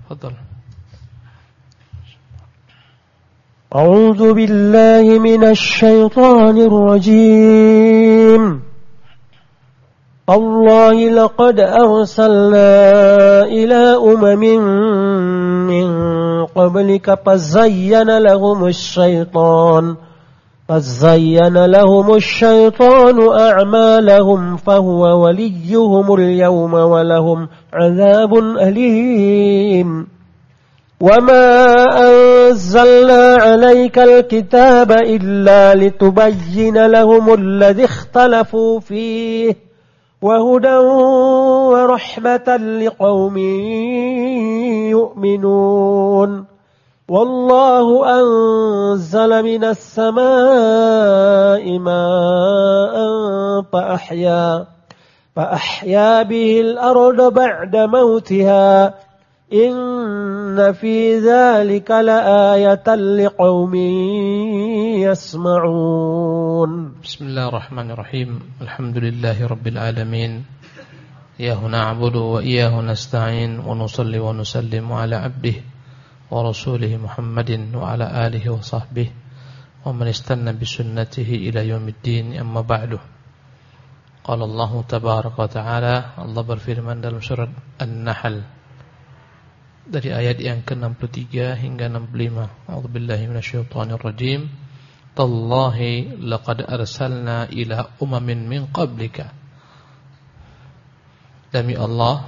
Fadhal. أعوذ بالله من الشيطان الرجيم الله لقد أرسلنا إلى أمم من قبلك فزين لهم الشيطان أعمالهم فهو وليهم اليوم ولهم عذاب أليم وما أنزلنا عليك الكتاب إلا لتبين لهم الذي اختلفوا فيه وهدى ورحمة لقوم يؤمنون والله أنزل من السماء ماء فأحيا به الأرض بعد موتها إن في ذلك لآية لقوم يسمعون بسم الله الرحمن الرحيم الحمد لله رب العالمين إياه نعبد وإياه نستعين ونصلي ونسلم على عبده ورسوله محمد وعلى آله وصحبه ومن استنى بسنته إلى يوم الدين أما بعد قال الله تبارك وتعالى Allah berfirman dalam surat An-Nahl dari ayat yang ke-63 hingga 65. A'udzubillahi minasyaitonir rajim. Tallahi laqad arsalna ila umamin min qablika. Demi Allah,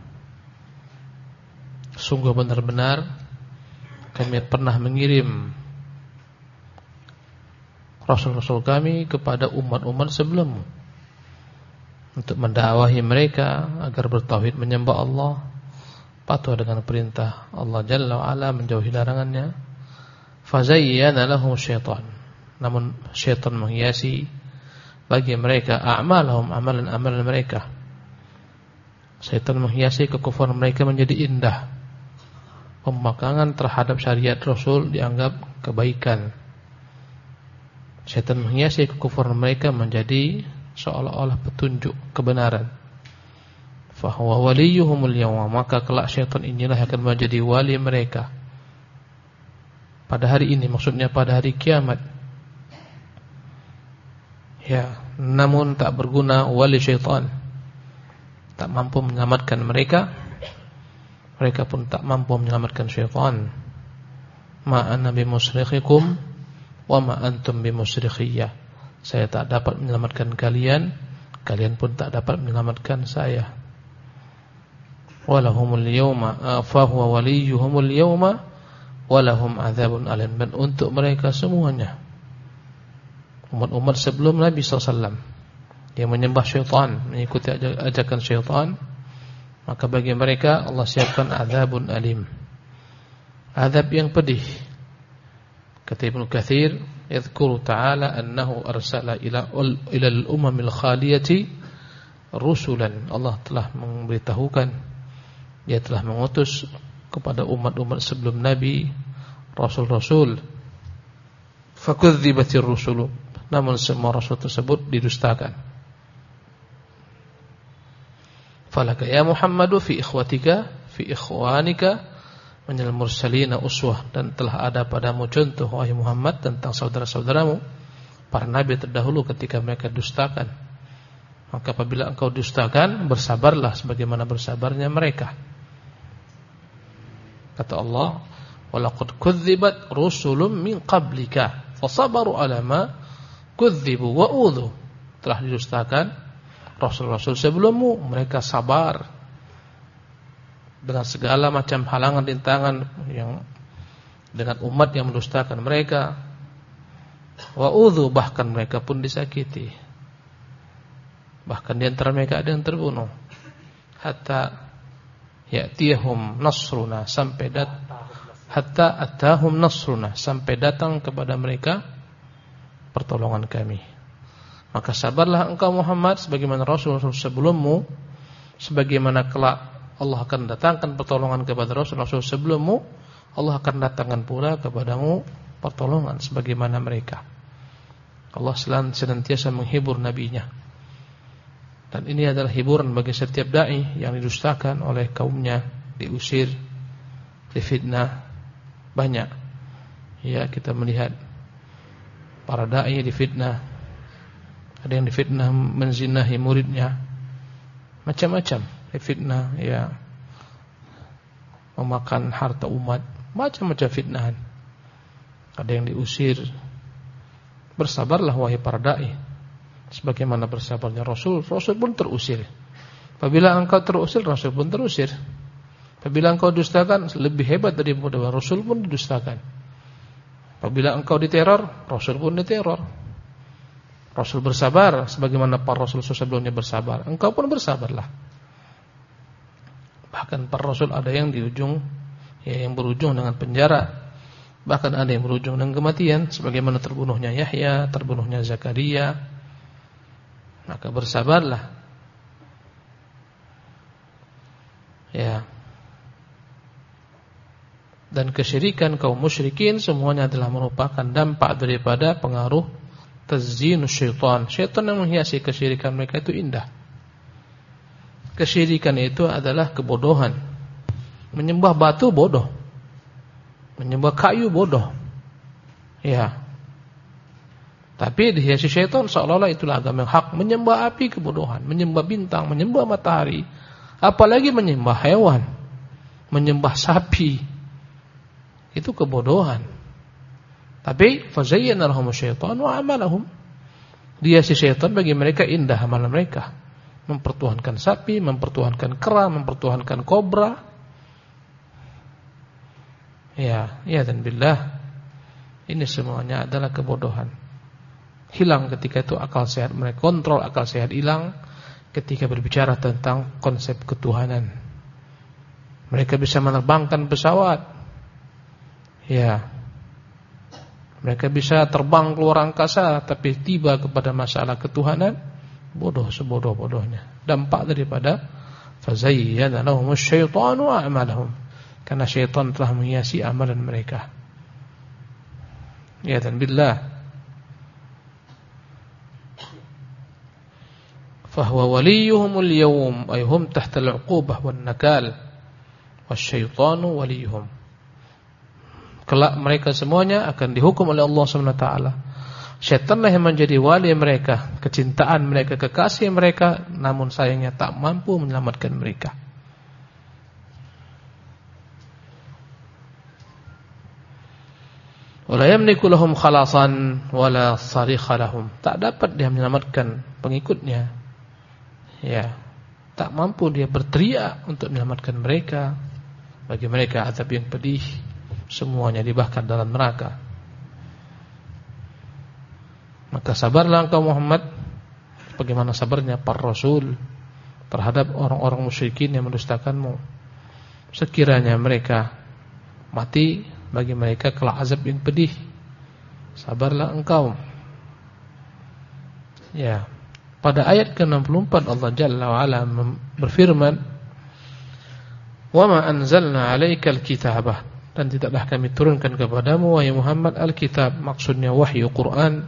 sungguh benar-benar kami pernah mengirim rasul-rasul kami kepada umat-umat sebelummu untuk mendakwahi mereka agar bertauhid menyembah Allah, patuh dengan perintah Allah Jalla wa'ala, menjauhi larangannya. Fazayyana lahum syaitan, namun syaitan menghiasi bagi mereka a'malahum, amalan-amalan mereka. Syaitan menghiasi kekufuran mereka menjadi indah. Pembangkangan terhadap syariat Rasul dianggap kebaikan. Syaitan menghiasi kekufuran mereka menjadi seolah-olah petunjuk kebenaran. Fahuwa waliyuhumul yawma, maka kelak syaitan inilah akan menjadi wali mereka pada hari ini, maksudnya pada hari kiamat. Ya, namun tak berguna wali syaitan, tak mampu menyelamatkan mereka. Mereka pun tak mampu menyelamatkan syaitan. Ma ana bimusrikhikum wa ma antum bimusrikhiyya. Saya tak dapat menyelamatkan kalian, kalian pun tak dapat menyelamatkan saya. Walahumul yawma fahuwa waliyuhumul yawma walahum adzabun alim. Dan untuk mereka semuanya, umat-umat sebelum Nabi SAW yang menyembah syaitan, mengikuti ajakan syaitan, maka bagi mereka Allah siapkan adzabun alim, azab yang pedih. Kata Ibnu Katsir, yadhkuru ta'ala annahu arsala ila al-umamil khaliyati rusulan. Allah telah memberitahukan, Dia telah mengutus kepada umat-umat sebelum Nabi rasul-rasul. Fakudzibatir rusulu, namun semua rasul tersebut didustakan. Falaka ya Muhammadu fi ikhwatika fi ikhwanika minal mursalina uswah, dan telah ada padamu contoh wahai Muhammad tentang saudara-saudaramu para nabi terdahulu ketika mereka dustakan. Maka apabila engkau dustakan, bersabarlah sebagaimana bersabarnya mereka. Kata Allah, walaqad kudzibat rusulun min qablika fasabaru ala ma kudzibu wa udhu. Telah didustakan rasul-rasul sebelummu, mereka sabar dengan segala macam halangan rintangan yang dengan umat yang mendustakan mereka. Wa udhu, bahkan mereka pun disakiti. Bahkan di antara mereka ada yang terbunuh. Hatta ya'tiyahum nasruna, hatta atahum nasruna, sampai datang kepada mereka pertolongan kami. Maka sabarlah engkau Muhammad sebagaimana rasul-rasul sebelummu, sebagaimana kelak Allah akan datangkan pertolongan kepada rasul-rasul sebelummu, Allah akan datangkan pula kepadamu pertolongan sebagaimana mereka. Allah senantiasa menghibur nabinya. Dan ini adalah hiburan bagi setiap dai yang didustakan oleh kaumnya, diusir, difitnah banyak. Ya, kita melihat para dai difitnah. Ada yang difitnah menzinahi muridnya. Macam-macam difitnah, ya, memakan harta umat, macam-macam fitnahan. Ada yang diusir. Bersabarlah wahai para dai, sebagaimana bersabarnya Rasul. Rasul pun terusir. Apabila engkau terusir, Rasul pun terusir. Apabila engkau dustakan, lebih hebat daripada Rasul pun didustakan. Apabila engkau diteror, Rasul pun diteror. Rasul bersabar sebagaimana para Rasul sebelumnya bersabar. Engkau pun bersabarlah. Bahkan para Rasul ada yang di ujung, ya, yang berujung dengan penjara. Bahkan ada yang berujung dengan kematian, sebagaimana terbunuhnya Yahya, terbunuhnya Zakaria. Maka bersabarlah. Ya. Dan kesyirikan kaum musyrikin semuanya adalah merupakan dampak daripada pengaruh tazyinus syaitan. Syaitan yang menghiasi kesyirikan mereka itu indah. Kesyirikan itu adalah kebodohan. Menyembah batu bodoh. Menyembah kayu bodoh. Ya. Tapi dihiasi syaitan seolah-olah itulah agama yang hak. Menyembah api kebodohan, menyembah bintang, menyembah matahari, apalagi menyembah hewan, menyembah sapi. Itu kebodohan. Tapi fazayyana lahum syaitanu a'malahum. Dihiasi syaitan bagi mereka indah amalan mereka. Mempertuhankan sapi, mempertuhankan kera, mempertuhankan kobra. Ya dan billah, ini semuanya adalah kebodohan. Hilang ketika itu akal sehat mereka, kontrol akal sehat hilang ketika berbicara tentang konsep ketuhanan. Mereka bisa menerbangkan pesawat. Ya. Mereka bisa terbang keluar angkasa, tapi tiba kepada masalah ketuhanan, bodoh sebodoh-bodohnya. Dampak daripada fazayyana lahumus syaitanu a'malahum. Karena syaitan telah menghiasi amalan mereka. Ya dan billah. Fahuwa waliyuhumul yawm, ay hum tahta al-'uqubah wan nakal. Wasyaitanu waliyuhum. Kelak mereka semuanya akan dihukum oleh Allah SWT. Syaitanlah yang menjadi wali mereka, kecintaan mereka, kekasih mereka, namun sayangnya tak mampu menyelamatkan mereka. Wala yamliku lahum khalasan wala sarikha lahum. Tak dapat dia menyelamatkan pengikutnya. Ya, tak mampu dia berteriak untuk menyelamatkan mereka. Bagi mereka azab yang pedih, semuanya dibakar dalam neraka. Maka sabarlah engkau Muhammad, bagaimana sabarnya para rasul terhadap orang-orang musyrikin yang mendustakanmu. Sekiranya mereka mati, bagi mereka kelak azab yang pedih. Sabarlah engkau. Ya. Pada ayat ke-64 Allah Jalla wa Ala berfirman, "Wa ma anzalna 'alaikal kitabah." Dan tidaklah kami turunkan kepadamu wahai Muhammad al-kitab, maksudnya wahyu Quran.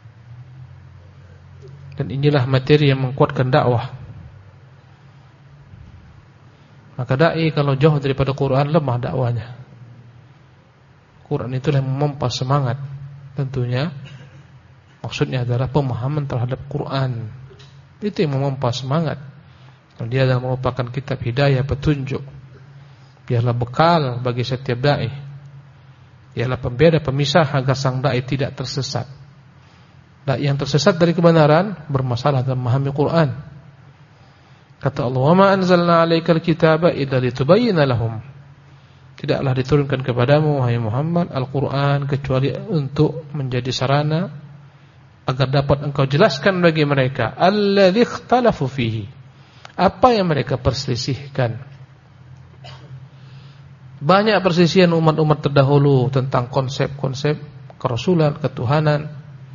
Dan inilah materi yang menguatkan dakwah. Maka dai kalau jauh daripada Quran lemah dakwanya. Quran itulah yang memompa semangat. Tentunya maksudnya adalah pemahaman terhadap Quran. Itu yang memompa semangat. Dan dia adalah merupakan kitab hidayah, petunjuk. Biarlah bekal bagi setiap dai. Biarlah pembeda, pemisah agar sang dai tidak tersesat. Dai yang tersesat dari kebenaran bermasalah dalam memahami Quran. Kata Allah, "Wa ma anzalna 'alaikal kitaba illa litubayyana lahum." Tidaklah diturunkan kepadamu wahai Muhammad Al-Quran kecuali untuk menjadi sarana agar dapat engkau jelaskan bagi mereka alladzi ikhtalafu fihi, apa yang mereka perselisihkan. Banyak perselisihan umat-umat terdahulu tentang konsep-konsep kerasulan, ketuhanan.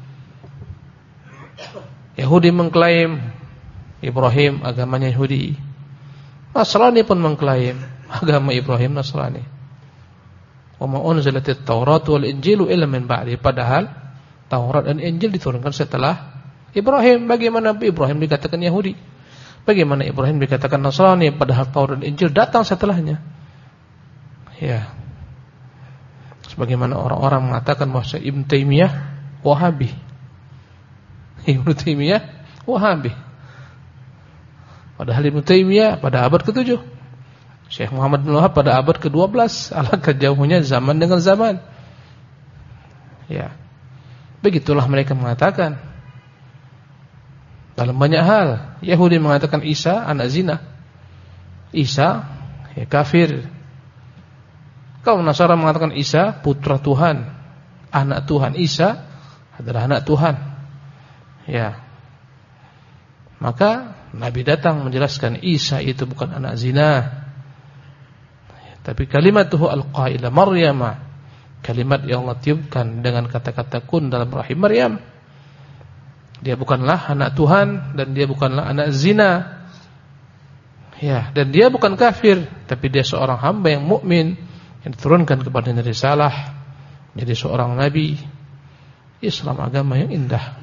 Yahudi mengklaim Ibrahim agamanya Yahudi. Nasrani pun mengklaim agama Ibrahim Nasrani. Wa ma unzilatit Taurat wal Injilu illa min ba'di. Padahal Taurat dan Injil diturunkan setelah Ibrahim. Bagaimana Ibrahim dikatakan Yahudi? Bagaimana Ibrahim dikatakan Nasrani padahal Taurat dan Injil datang setelahnya? Ya. Sebagaimana orang-orang mengatakan bahwa Ibnu Taimiyah Wahabi. Ibnu Taimiyah Wahabi. Padahal Ibnu Taimiyah pada abad ke-7. Syekh Muhammad bin Wahab pada abad ke-12. Alangkah jauhnya zaman dengan zaman. Ya. Begitulah mereka mengatakan. Dalam banyak hal, Yahudi mengatakan Isa anak zina. Isa ya kafir. Kaum Nasara mengatakan Isa putra Tuhan, anak Tuhan. Isa adalah anak Tuhan. Ya. Maka Nabi datang menjelaskan Isa itu bukan anak zina. Tapi kalimatuhu alqaila Maryam, kalimat yang Allah tiupkan dengan kata-kata kun dalam rahim Maryam. Dia bukanlah anak Tuhan dan dia bukanlah anak zina. Ya, dan dia bukan kafir, tapi dia seorang hamba yang mukmin yang diturunkan kepadanya risalah, jadi seorang nabi. Islam agama yang indah.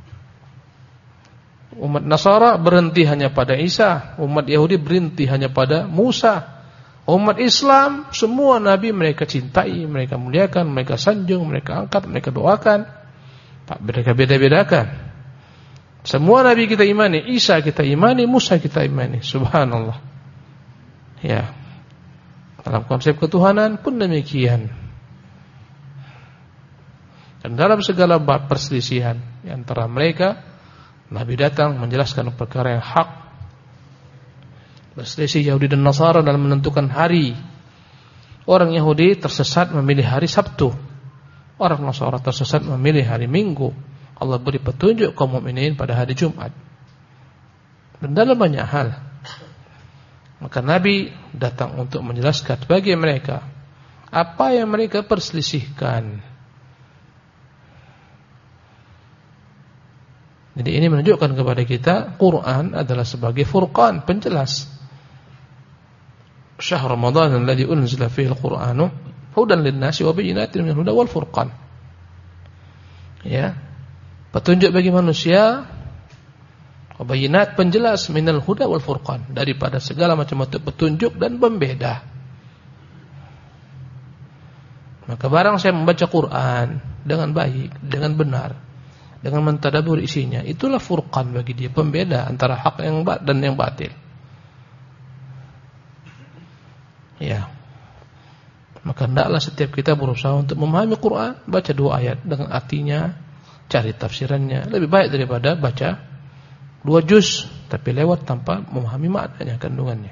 Umat Nasara berhenti hanya pada Isa, umat Yahudi berhenti hanya pada Musa. Umat Islam semua nabi mereka cintai, mereka muliakan, mereka sanjung, mereka angkat, mereka doakan. Tak mereka beda-bedakan. Semua nabi kita imani, Isa kita imani, Musa kita imani. Subhanallah. Ya. Dalam konsep ketuhanan pun demikian. Dan dalam segala bab perselisihan antara mereka, Nabi datang menjelaskan perkara yang hak. Berselisih Yahudi dan Nasara dalam menentukan hari. Orang Yahudi tersesat memilih hari Sabtu. Orang Nasara tersesat memilih hari Minggu. Allah beri petunjuk kaum mukminin pada hari Jumat. Dan dalam banyak hal. Maka Nabi datang untuk menjelaskan bagi mereka apa yang mereka perselisihkan. Jadi ini menunjukkan kepada kita Quran adalah sebagai furqan, penjelas. Syahr Ramadan alladzi unzila fihi al-Qur'anu hudan lin-nasi wa bayyinatin minal huda wal furqan. Ya. Petunjuk bagi manusia, bayinat penjelas minal huda wal furqan, daripada segala macam bentuk petunjuk dan pembeda. Maka barang saya membaca Quran dengan baik, dengan benar, dengan mentadabbur isinya, itulah furqan bagi dia, pembeda antara hak dan yang batil. Ya. Maka hendaklah setiap kita berusaha untuk memahami Quran, baca 2 ayat dengan artinya, cari tafsirannya, lebih baik daripada baca 2 juz tapi lewat tanpa memahami maknanya, kandungannya.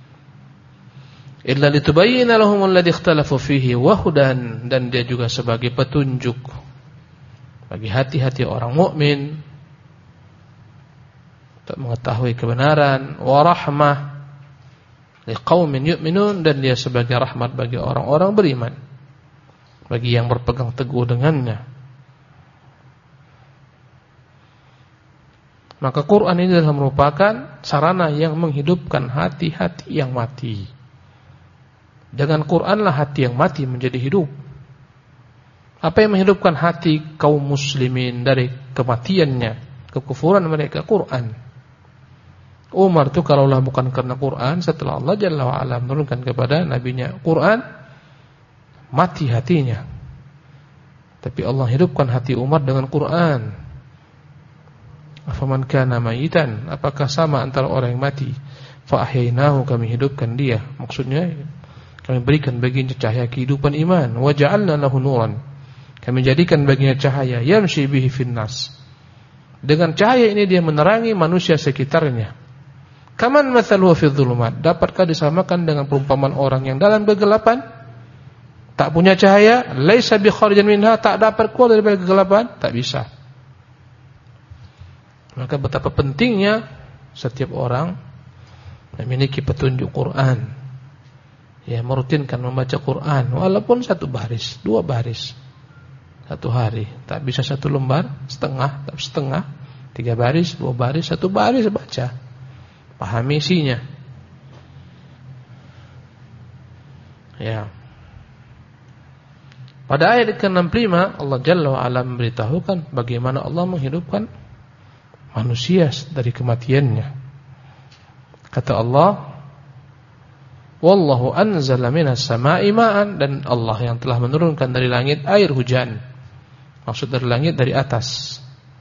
Illa litubayyana lahum alladhi ikhtalafu fihi wa hudan, dan dia juga sebagai petunjuk bagi hati-hati orang mukmin untuk mengetahui kebenaran, wa rahmah liqaumin yu'minun, dan dia sebagai rahmat bagi orang-orang beriman, bagi yang berpegang teguh dengannya. Maka Quran ini adalah merupakan sarana yang menghidupkan hati-hati yang mati. Dengan Quranlah hati yang mati menjadi hidup. Apa yang menghidupkan hati kaum muslimin dari kematiannya, kekufuran mereka? Quran. Umar itu kalaulah bukan karena Quran, setelah Allah Jalla wa'ala menurunkan kepada nabinya Quran, mati hatinya. Tapi Allah hidupkan hati Umar dengan Quran. Afaman kana mayitan, apakah sama antara orang yang mati, fa ahyainahu, kami hidupkan dia. Maksudnya kami berikan baginya cahaya kehidupan iman, wa ja'alna lahu nuran, kami jadikan baginya cahaya, yamshi bihi finnas, dengan cahaya ini dia menerangi manusia sekitarnya. Kaman mathaluhu fi dhulumat, dapatkah disamakan dengan perumpamaan orang yang dalam kegelapan, tak punya cahaya, laisa bi kharijan minha, tak dapat keluar dari kegelapan, tak bisa. Maka betapa pentingnya setiap orang memiliki petunjuk Quran. Ya, merutinkan membaca Quran walaupun 1 baris, 2 baris 1 hari. Tak bisa 1 lembar, setengah, 3 baris, 2 baris, 1 baris baca. Pahami isinya. Ya. Pada ayat ke-65 Allah Jalla wa Ala memberitahukan bagaimana Allah menghidupkan manusia dari kematiannya. Kata Allah, Wallahu anzala minas sama'i ma'an, dan Allah yang telah menurunkan dari langit air hujan. Maksud dari langit dari atas.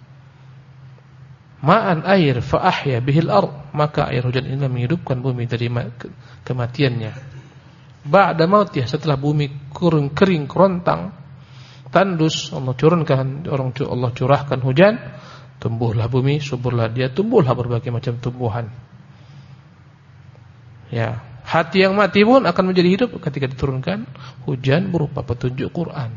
Ma'an air fa ahya bihil ard, maka air hujan ini menghidupkan bumi dari kematiannya. Ba'da mautih, setelah bumi kering kerontang, tandus, Allah curahkan hujan, tumbuhlah bumi, suburlah dia, tumbuhlah berbagai macam tumbuhan. Ya, hati yang mati pun akan menjadi hidup ketika diturunkan hujan berupa petunjuk Quran.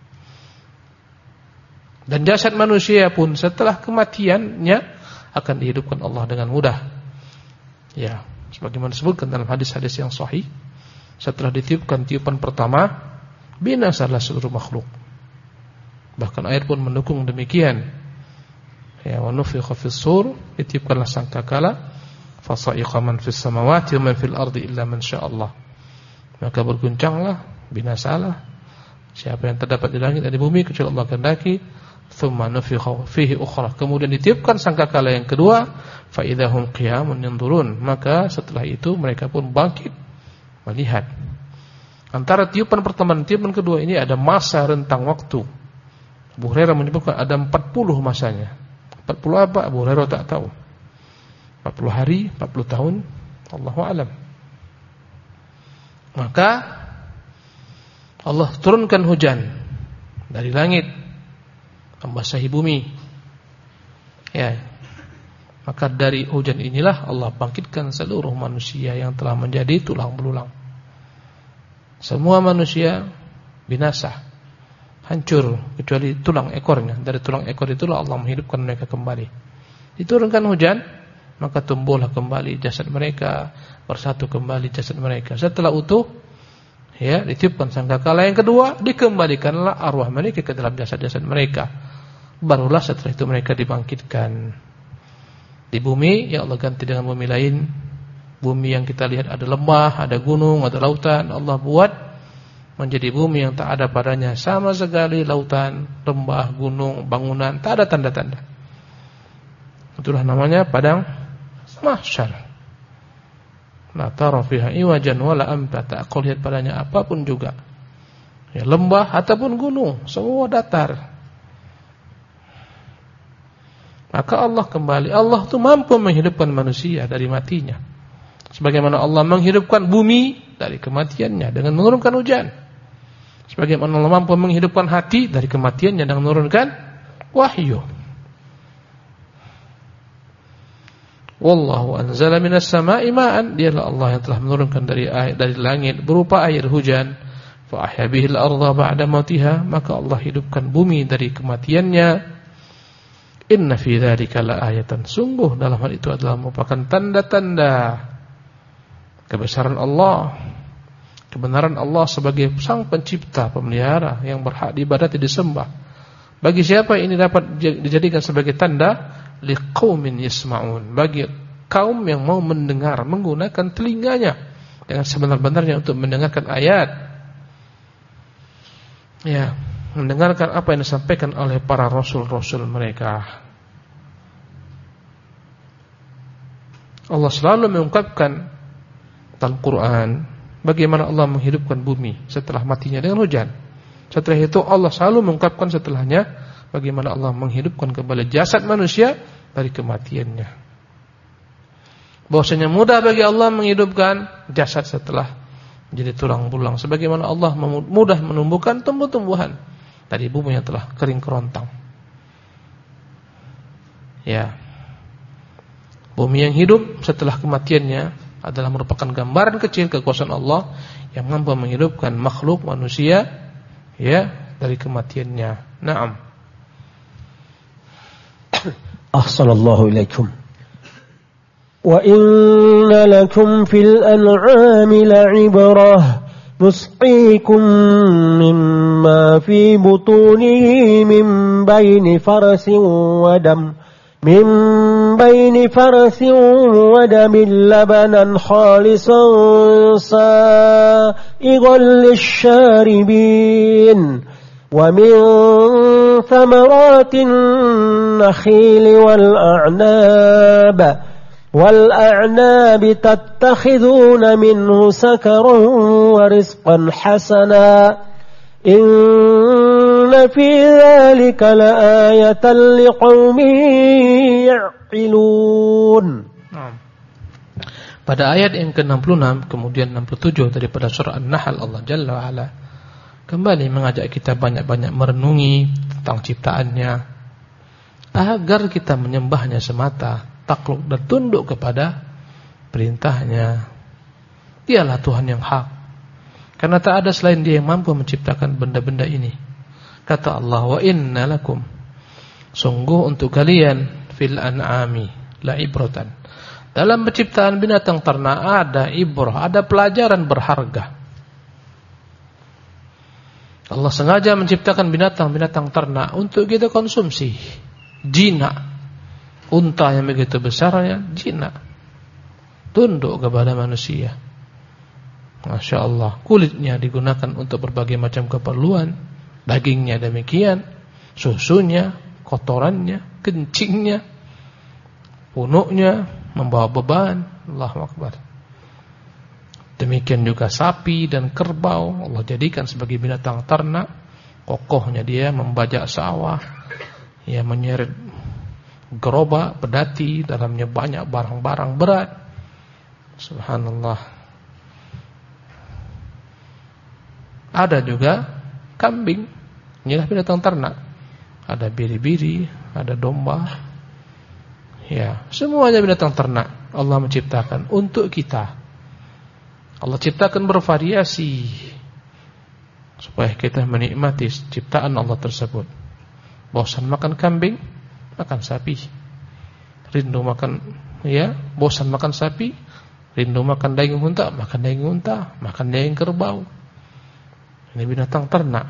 Dan jasad manusia pun setelah kematiannya akan dihidupkan Allah dengan mudah. Ya, sebagaimana disebutkan dalam hadis-hadis yang sahih, setelah ditiupkan tiupan pertama, binasalah seluruh makhluk. Bahkan ayat pun mendukung demikian. Ya, wa nufikha fis sur, ditiupkanlah sangkakala, fa sa'iqa man fis samawati wa man fil ardi illa man sya'allah. Maka berguncanglah, binasalah siapa yang terdapat di langit dan di bumi kecuali Allah kehendaki. Tsumma nufikha fihi ukhra, kemudian ditiupkan sangkakala yang kedua, fa idahum qiyamun yanzurun, maka setelah itu mereka pun bangkit melihat. Antara tiupan pertama dan tiupan kedua ini ada masa rentang waktu. Abu Hurairah menyebutkan ada 40 masanya. 40 apa? Abu Hurairah tak tahu. 40 hari, 40 tahun, Allahu a'lam. Maka Allah turunkan hujan dari langit membasahi bumi. Ya. Maka dari hujan inilah Allah bangkitkan seluruh manusia yang telah menjadi tulang belulang. Semua manusia binasa, hancur kecuali tulang ekornya. Dari tulang ekor itulah Allah menghidupkan mereka kembali. Diturunkan hujan, maka tumbuhlah kembali jasad mereka, bersatu kembali jasad mereka. Setelah utuh, ya, ditiupkan sangkakala yang kedua, dikembalikanlah arwah mereka ke dalam jasad-jasad mereka. Barulah setelah itu mereka dibangkitkan. Di bumi, ya Allah ganti dengan bumi lain. Bumi yang kita lihat ada lembah, ada gunung, ada lautan, Allah buat menjadi bumi yang tak ada padanya sama sekali lautan, lembah, gunung, bangunan, tak ada tanda-tanda. Itulah namanya padang mahsyar. La tara fiha iwajan wala amta, tak kau lihat padanya apapun juga. Ya, lembah ataupun gunung, semua datar. Maka Allah kembali, Allah itu mampu menghidupkan manusia dari matinya. Sebagaimana Allah menghidupkan bumi dari kematiannya dengan menurunkan hujan. Sebagaimana Allah mampu menghidupkan hati dari kematiannya dengan menurunkan wahyu. Wallahu anzala minas sama'i ma'an, dialah Allah yang telah menurunkan dari langit berupa air hujan. Fa ahya bihil arda ba'da mautiha, maka Allah hidupkan bumi dari kematiannya. Inna fi dzalika laayatan, sungguh dalam hal itu adalah merupakan tanda-tanda kebesaran Allah, kebenaran Allah sebagai sang pencipta, pemelihara yang berhak diibadati, disembah. Bagi siapa ini dapat dijadikan sebagai tanda? Liqaumin yasma'un, bagi kaum yang mau mendengar, menggunakan telinganya dengan sebenar-benarnya untuk mendengarkan ayat. Ya, mendengarkan apa yang disampaikan oleh para rasul-rasul mereka. Allah selalu mengungkapkan dalam Quran bagaimana Allah menghidupkan bumi setelah matinya dengan hujan. Setelah itu Allah selalu mengungkapkan setelahnya bagaimana Allah menghidupkan kembali jasad manusia dari kematiannya. Bahwasanya mudah bagi Allah menghidupkan jasad setelah menjadi tulang belulang, sebagaimana Allah mudah menumbuhkan tumbuh-tumbuhan dari bumi yang telah kering kerontang. Ya. Bumi yang hidup setelah kematiannya adalah merupakan gambaran kecil kekuasaan Allah yang mampu menghidupkan makhluk manusia, ya, dari kematiannya. Naam. Ahsanallahu ilaikum. Wa inna lakum fil an'ami la'ibrah nusqikum mimma fi butunihi min baini farsin wa dam ودم لبنا خالصا سائغا للشاربين ومن ثمرات النخيل والأعناب والأعناب تتخذون منه سكرا ورزقا حسنا إن في ذلك لآية لقوم يعقلون. Pada ayat yang ke-66 kemudian 67 daripada surah An-Nahl, Allah Jalla wa Ala kembali mengajak kita banyak-banyak merenungi tentang ciptaannya agar kita menyembahnya semata, takluk dan tunduk kepada perintahnya. Dialah Tuhan yang hak, karena tak ada selain Dia yang mampu menciptakan benda-benda ini. Kata Allah, wa inna lakum, sungguh untuk kalian, fil an'ami la ibratan, dalam penciptaan binatang ternak ada ibrah, ada pelajaran berharga. Allah sengaja menciptakan binatang-binatang ternak untuk kita konsumsi. Jinak, unta yang begitu besarnya, jinak, tunduk kepada manusia. Masya Allah, kulitnya digunakan untuk berbagai macam keperluan, dagingnya demikian, susunya, kotorannya, kencingnya, punuknya, membawa beban. Allahu Akbar. Demikian juga sapi dan kerbau Allah jadikan sebagai binatang ternak. Kokohnya dia membajak sawah, ya, menyeret gerobak, pedati, dalamnya banyak barang-barang berat. Subhanallah. Ada juga kambing, inilah binatang ternak. Ada biri-biri, ada domba. Ya, semuanya binatang ternak Allah menciptakan untuk kita. Allah ciptakan bervariasi supaya kita menikmati ciptaan Allah tersebut. Bosan makan kambing, makan sapi. Rindu makan, ya, bosan makan sapi, rindu makan daging unta, makan daging unta, makan daging kerbau. Ini binatang ternak.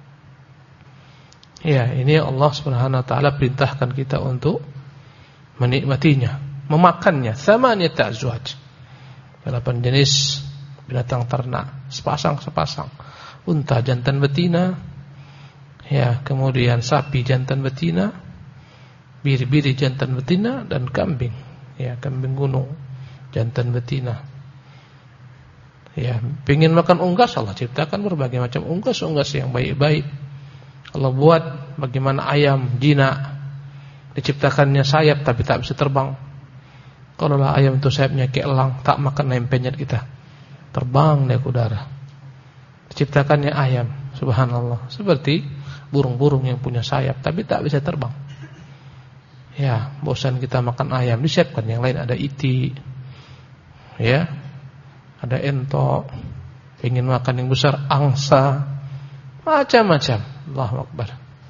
Ya, ini Allah Subhanahu wa taala perintahkan kita untuk menikmatinya, memakannya. Thamaniyat azwaj, 8 jenis binatang ternak, sepasang-sepasang. Unta jantan betina, ya, kemudian sapi jantan betina, biri-biri jantan betina, dan kambing, ya, kambing gunung jantan betina. Ya, pengen makan unggas, Allah ciptakan berbagai macam unggas-unggas yang baik-baik. Allah buat bagaimana ayam jinak, diciptakannya sayap tapi tak bisa terbang. Kalau lah ayam itu sayapnya kayak elang, tak makan ayam penyet kita, terbang dia ke udara. Diciptakannya ayam, subhanallah, seperti burung-burung yang punya sayap tapi tak bisa terbang. Ya, bosan kita makan ayam, disiapkan yang lain, ada iti, ya, ada entok. Pengen makan yang besar, angsa, macam-macam. Allahu Akbar.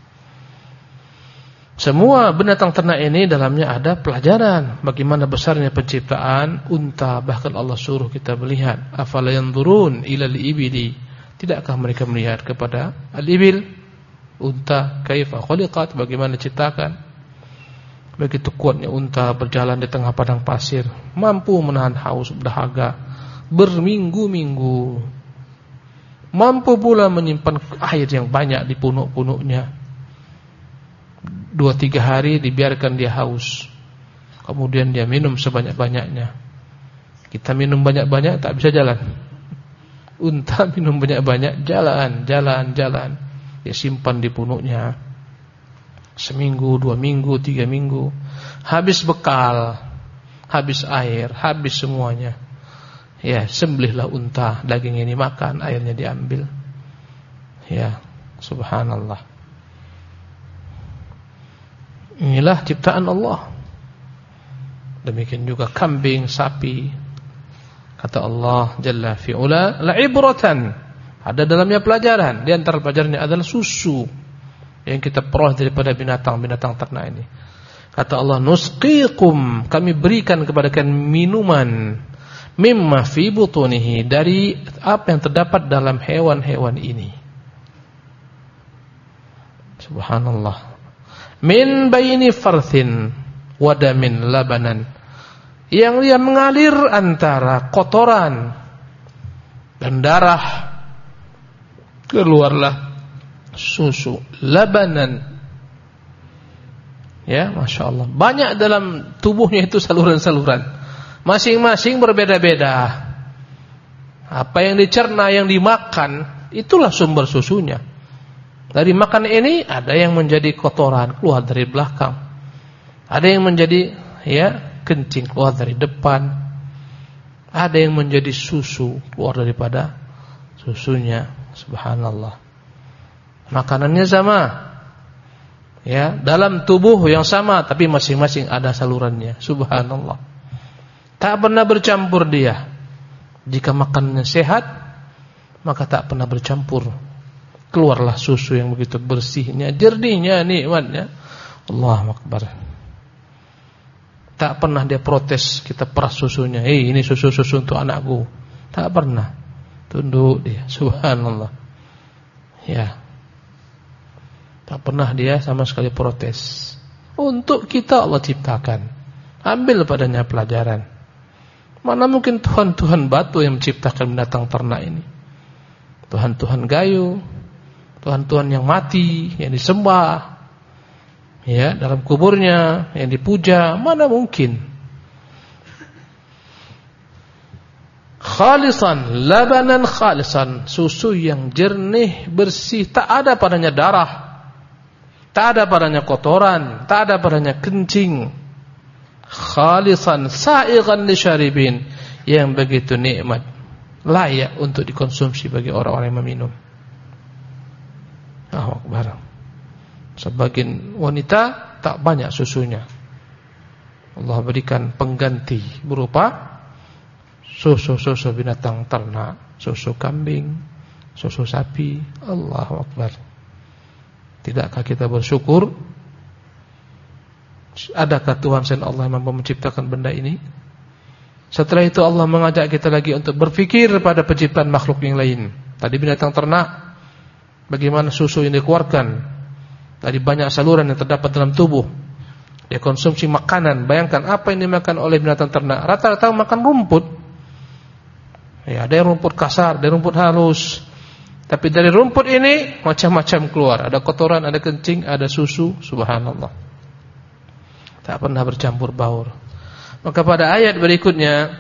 Semua binatang ternak ini dalamnya ada pelajaran bagaimana besarnya penciptaan unta. Bahkan Allah suruh kita melihat, afala yanzurun ilal ibili, tidakkah mereka melihat kepada al-ibil, unta, kaifa khuliqat, bagaimana diciptakan. Begitu kuatnya unta berjalan di tengah padang pasir, mampu menahan haus dahaga berminggu-minggu, mampu pula menyimpan air yang banyak di punuk-punuknya. 2-3 hari dibiarkan dia haus, kemudian dia minum sebanyak-banyaknya. Kita minum banyak-banyak tak bisa jalan. Unta minum banyak-banyak, jalan. Dia simpan di punuknya seminggu, 2 minggu, 3 minggu. Habis bekal, habis air, habis semuanya. Ya, sembelihlah unta, daging ini makan, airnya diambil. Ya, subhanallah. Inilah ciptaan Allah. Demikian juga kambing, sapi. Kata Allah Jalla fi'ula, la'ibratan, ada dalamnya pelajaran. Di antara pelajarannya adalah susu yang kita peroleh daripada binatang-binatang ternak ini. Kata Allah, nusqikum, kami berikan kepada kalian minuman, mimma fi butunihi, dari apa yang terdapat dalam hewan-hewan ini. Subhanallah. Min baini farthin wadamin labanan, yang dia mengalir antara kotoran dan darah, keluarlah susu, labanan. Ya, Masya Allah, banyak dalam tubuhnya itu saluran-saluran. Masing-masing berbeda-beda. Apa yang dicerna, yang dimakan, itulah sumber susunya. Dari makan ini ada yang menjadi kotoran keluar dari belakang. Ada yang menjadi kencing keluar dari depan. Ada yang menjadi susu keluar daripada susunya. Subhanallah. Makanannya sama. Dalam tubuh yang sama tapi masing-masing ada salurannya. Subhanallah. Tak pernah bercampur dia. Jika makanannya sehat, maka tak pernah bercampur. Keluarlah susu yang begitu bersihnya, jernihnya, nikmatnya. Allahu Akbar. Tak pernah dia protes kita peras susunya. Ini susu-susu untuk anakku. Tak pernah. Tunduk dia. Subhanallah. Tak pernah dia sama sekali protes. Untuk kita Allah ciptakan. Ambil padanya pelajaran. Mana mungkin Tuhan-Tuhan batu yang menciptakan binatang ternak ini. Tuhan-Tuhan gayu, Tuhan-Tuhan yang mati, yang disembah, dalam kuburnya, yang dipuja, mana mungkin. Khalisan, labanan khalisan, susu yang jernih, bersih, tak ada padanya darah, tak ada padanya kotoran, tak ada padanya kencing. Khalisan, sa'igan lisyaribin, yang begitu nikmat, layak untuk dikonsumsi bagi orang-orang yang meminum. Allahu Akbar. Sebagian wanita tak banyak susunya. Allah berikan pengganti berupa susu-susu binatang ternak, susu kambing, susu sapi. Allahu Akbar. Tidakkah kita bersyukur? Adakah Tuhan selain Allah yang mampu menciptakan benda ini? Setelah itu Allah mengajak kita lagi untuk berfikir pada penciptaan makhluk yang lain. Tadi binatang ternak, bagaimana susu yang dikeluarkan dari banyak saluran yang terdapat dalam tubuh. Dia konsumsi makanan. Bayangkan apa yang dimakan oleh binatang ternak. Rata-rata makan rumput. Ada yang rumput kasar, ada rumput halus. Tapi dari rumput ini macam-macam keluar. Ada kotoran, ada kencing, ada susu. Subhanallah. Tak pernah bercampur baur. Maka pada ayat berikutnya,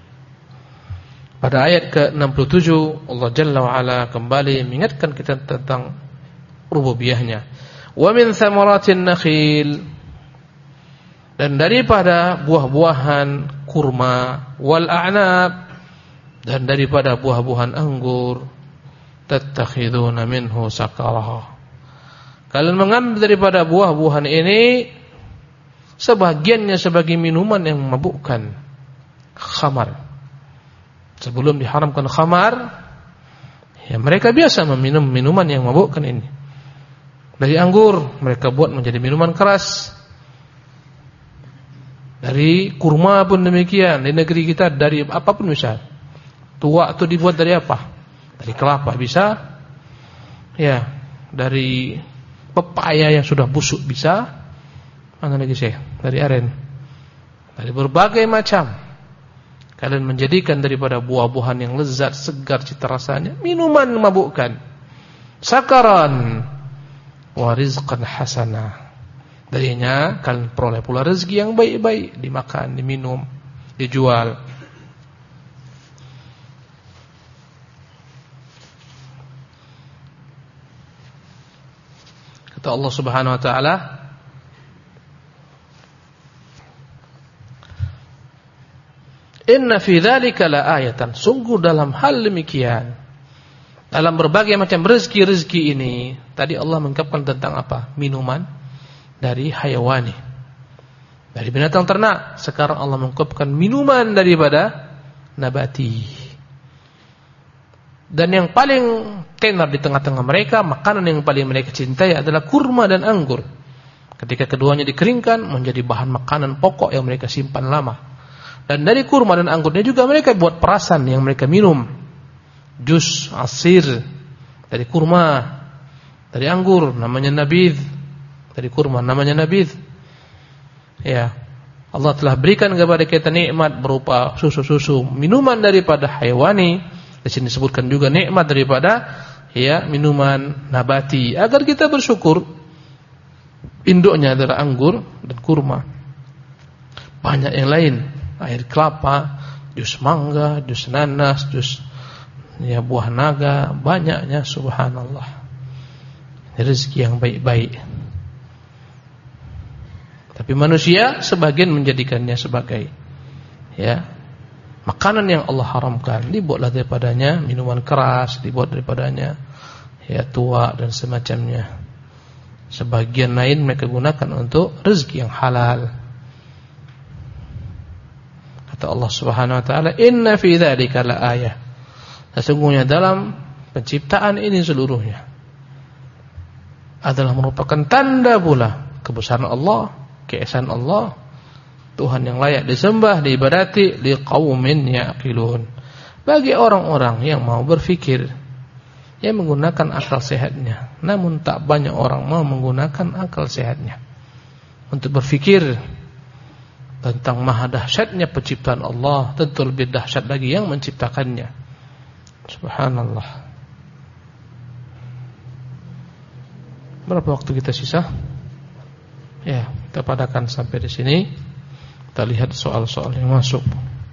pada ayat ke-67, Allah Jalla wa'ala kembali mengingatkan kita tentang rububiyahnya. Wa min thamaratin nakhil, dan daripada buah-buahan kurma, wal a'nab, dan daripada buah-buahan anggur, tattakhiduna minhu sakaraha. Kalian mengambil daripada buah-buahan ini sebagiannya sebagai minuman yang memabukkan, khamar. Sebelum diharamkan khamar, mereka biasa meminum minuman yang memabukkan ini. Dari anggur mereka buat menjadi minuman keras. Dari kurma pun demikian. Di negeri kita dari apapun bisa. Tuak itu dibuat dari apa? Dari kelapa bisa. Dari pepaya yang sudah busuk bisa. Mana lagi dari aren. Dari berbagai macam. Kalian menjadikan daripada buah-buahan yang lezat, segar cita rasanya, minuman memabukkan. Sakaran wa rizqan hasanah. Darinya kalian peroleh pula rezeki yang baik-baik, dimakan, diminum, dijual. Kata Allah Subhanahu wa taala, inna fi dzalika laayatan, sungguh dalam hal demikian, dalam berbagai macam rezeki-rezeki ini, tadi Allah mengungkapkan tentang apa? Minuman dari hayawani, dari binatang ternak. Sekarang Allah mengungkapkan minuman daripada nabati. Dan yang paling tenar di tengah-tengah mereka, makanan yang paling mereka cintai adalah kurma dan anggur. Ketika keduanya dikeringkan menjadi bahan makanan pokok yang mereka simpan lama. Dan dari kurma dan anggurnya juga mereka buat perasan yang mereka minum. Jus, asir dari kurma, dari anggur namanya nabidh, dari kurma namanya nabidh. Allah telah berikan kepada kita nikmat berupa susu-susu, minuman daripada hayawani. Di sini disebutkan juga nikmat daripada minuman nabati, agar kita bersyukur. Induknya adalah anggur dan kurma. Banyak yang lain. air kelapa, jus mangga, jus nanas, jus buah naga, banyaknya, subhanallah. Rezeki yang baik-baik. Tapi manusia sebagian menjadikannya sebagai makanan yang Allah haramkan. Dibuatlah daripadanya minuman keras, dibuat daripadanya tuak dan semacamnya. Sebagian lain mereka gunakan untuk rezeki yang halal. Kata Allah Subhanahu wa taala, "Inna fi dzalika laayah." Sesungguhnya dalam penciptaan ini seluruhnya adalah merupakan tanda pula kebesaran Allah, keesaan Allah, Tuhan yang layak disembah, diibadati, liqaumin yaqilun. Bagi orang-orang yang mau berfikir, yang menggunakan akal sehatnya. Namun tak banyak orang mau menggunakan akal sehatnya untuk berfikir tentang maha dahsyatnya penciptaan Allah. Tentu lebih dahsyat lagi yang menciptakannya. Subhanallah. Berapa waktu kita sisa? Kita padakan sampai di sini. Kita lihat soal-soal yang masuk.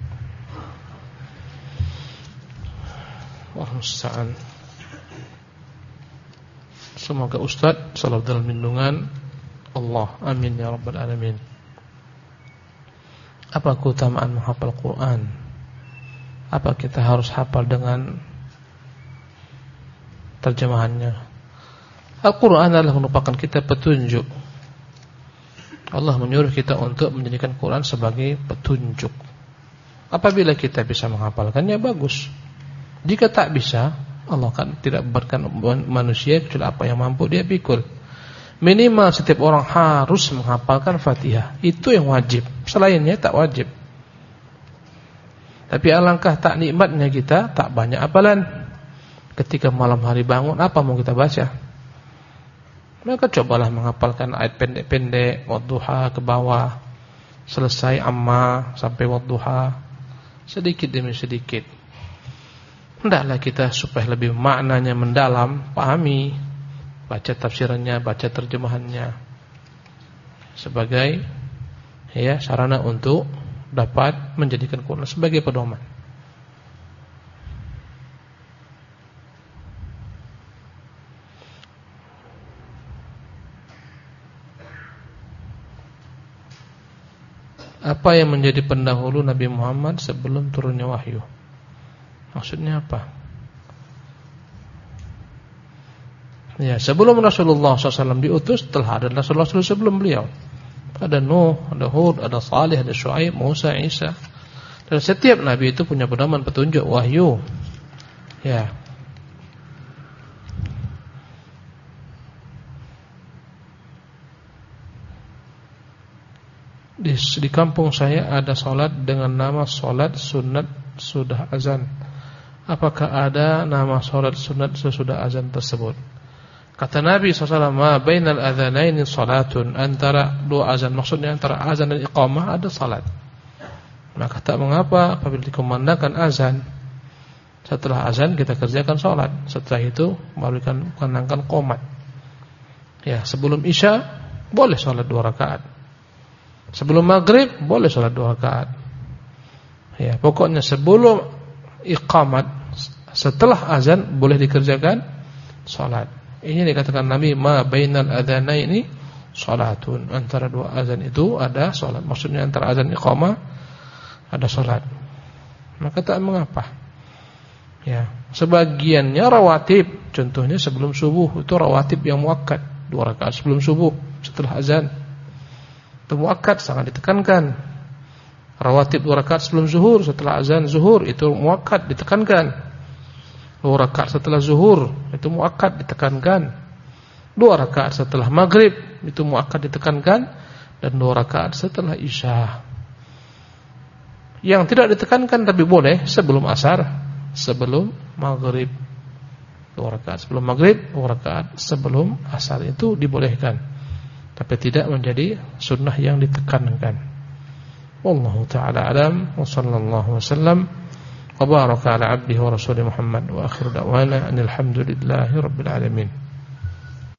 Waalaikumsalam. Semoga Ustaz selalu dalam lindungan Allah. Amin ya rabbal alamin. Apa keutamaan menghafal Quran? Apa kita harus hafal dengan terjemahannya? Al-Quran adalah merupakan kita petunjuk. Allah menyuruh kita untuk menjadikan Quran sebagai petunjuk. Apabila kita bisa menghafalkannya, bagus. Jika tak bisa, Allah kan tidak memberikan manusia kecuali apa yang mampu dia pikul. Minimal setiap orang harus menghafalkan Fatihah. Itu yang wajib. Selainnya tak wajib. Tapi alangkah tak nikmatnya kita tak banyak hafalan. Ketika malam hari bangun, apa mau kita baca? Maka cobalah menghafalkan ayat pendek-pendek, wadduha ke bawah, selesai amma sampai wadduha, sedikit demi sedikit. Hendaklah kita supaya lebih maknanya mendalam, pahami, baca tafsirannya, baca terjemahannya, sebagai sarana untuk dapat menjadikan Quran sebagai pedoman. Apa yang menjadi pendahulu Nabi Muhammad sebelum turunnya wahyu? Maksudnya apa? Sebelum Rasulullah SAW diutus, telah ada Rasul-Rasul sebelum beliau. Ada Nuh, ada Hud, ada Salih, ada Syuaib, Musa, Isa. Dan setiap Nabi itu punya pedoman, petunjuk, wahyu. Di kampung saya ada salat dengan nama salat sunat sudah azan. Apakah ada nama salat sunat sesudah azan tersebut? Kata Nabi SAW, ma bainal adzanaini salatun, antara dua azan, maksudnya antara azan dan iqamah ada salat. Maka tak mengapa apabila dikumandangkan azan, setelah azan kita kerjakan salat. Setelah itu baru kumandangkan qomat. Sebelum isya boleh salat 2 rakaat. Sebelum maghrib boleh salat 2 rakaat. Pokoknya sebelum iqamat, setelah azan boleh dikerjakan salat. Ini dikatakan Nabi, ma bainal adzanaini salatun, antara 2 azan itu ada salat. Maksudnya antara azan iqamah ada salat. Maka tak mengapa. Sebagiannya rawatib. Contohnya sebelum subuh itu rawatib yang muakkad, 2 rakaat sebelum subuh setelah azan. Itu muakkad, sangat ditekankan. Rawatib 2 rakaat sebelum zuhur setelah azan zuhur, itu muakkad, ditekankan. 2 rakaat setelah zuhur, itu muakkad, ditekankan. 2 rakaat setelah maghrib, itu muakkad, ditekankan. Dan 2 rakaat setelah isya. Yang tidak ditekankan tapi boleh sebelum asar, sebelum maghrib. 2 rakaat sebelum maghrib, 2 rakaat sebelum asar, itu dibolehkan. Tapi tidak menjadi sunnah yang ditekankan. Wallahu ta'ala alam. Wa sallallahu wasallam wa baraka ala abdihi wa rasulih Muhammad. Wa akhiru da'wana anil hamdulillahi rabbil alamin.